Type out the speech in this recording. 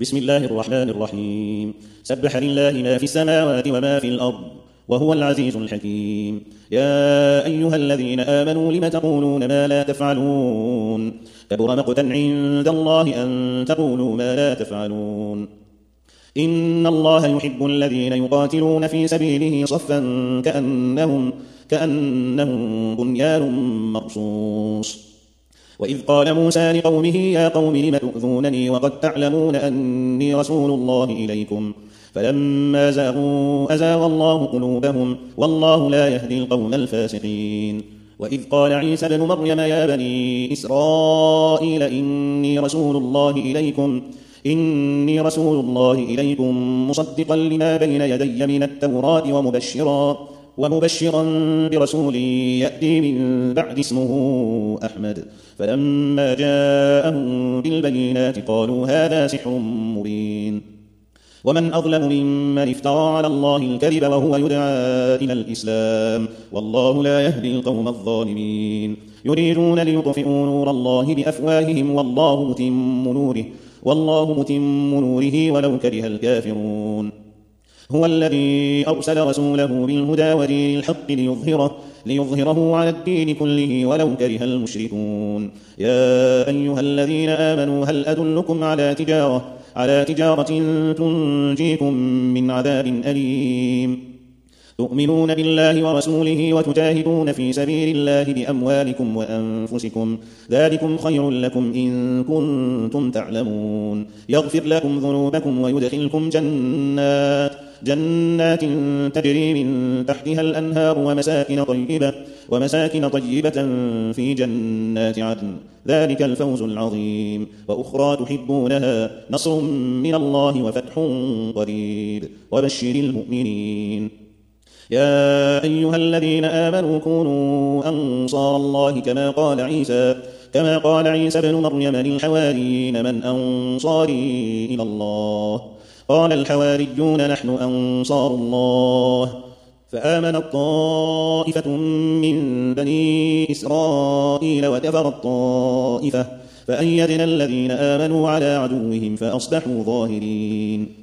بسم الله الرحمن الرحيم سبح لله ما في السماوات وما في الأرض وهو العزيز الحكيم يا أيها الذين آمنوا لم تقولون ما لا تفعلون كبر مقتا عند الله أن تقولوا ما لا تفعلون إن الله يحب الذين يقاتلون في سبيله صفا كأنهم بنيان مرصوص وإذ قال موسى لقومه يا قوم لم تؤذونني وقد تعلمون أني رسول الله إليكم فلما زاغوا أزاغ الله قلوبهم والله لا يهدي القوم الفاسقين وإذ قال عيسى ابن مريم يا بني إسرائيل إني رسول الله إليكم مصدقا لما بين يدي من التوراة ومبشرا برسول يأتي من بعد اسمه أحمد فلما جاءهم بالبينات قالوا هذا سحر مبين ومن أظلم ممن افترى على الله الكذب وهو يدعى إلى الإسلام والله لا يهدي القوم الظالمين يريدون ليطفئوا نور الله بأفواههم والله متم نوره ولو كره الكافرون هو الذي أرسل رسوله بالهدى ودين الحق ليظهره على الدين كله ولو كره المشركون يا أيها الذين آمنوا هل أدلكم على تجارة تنجيكم من عذاب أليم تؤمنون بالله ورسوله وتجاهدون في سبيل الله بأموالكم وأنفسكم ذلكم خير لكم إن كنتم تعلمون يغفر لكم ذنوبكم ويدخلكم جنات تجري من تحتها الأنهار ومساكن طيبة في جنات عدن ذلك الفوز العظيم وأخرى تحبونها نصر من الله وفتح قريب وبشر المؤمنين يا أيها الذين آمنوا كونوا أنصار الله كما قال عيسى ابن مريم للحواريين من أنصاري إلى الله قال الحواريون نحن أنصار الله فآمنت طائفة من بني إسرائيل وكفرت طائفة فأيدنا الذين آمنوا على عدوهم فأصبحوا ظاهرين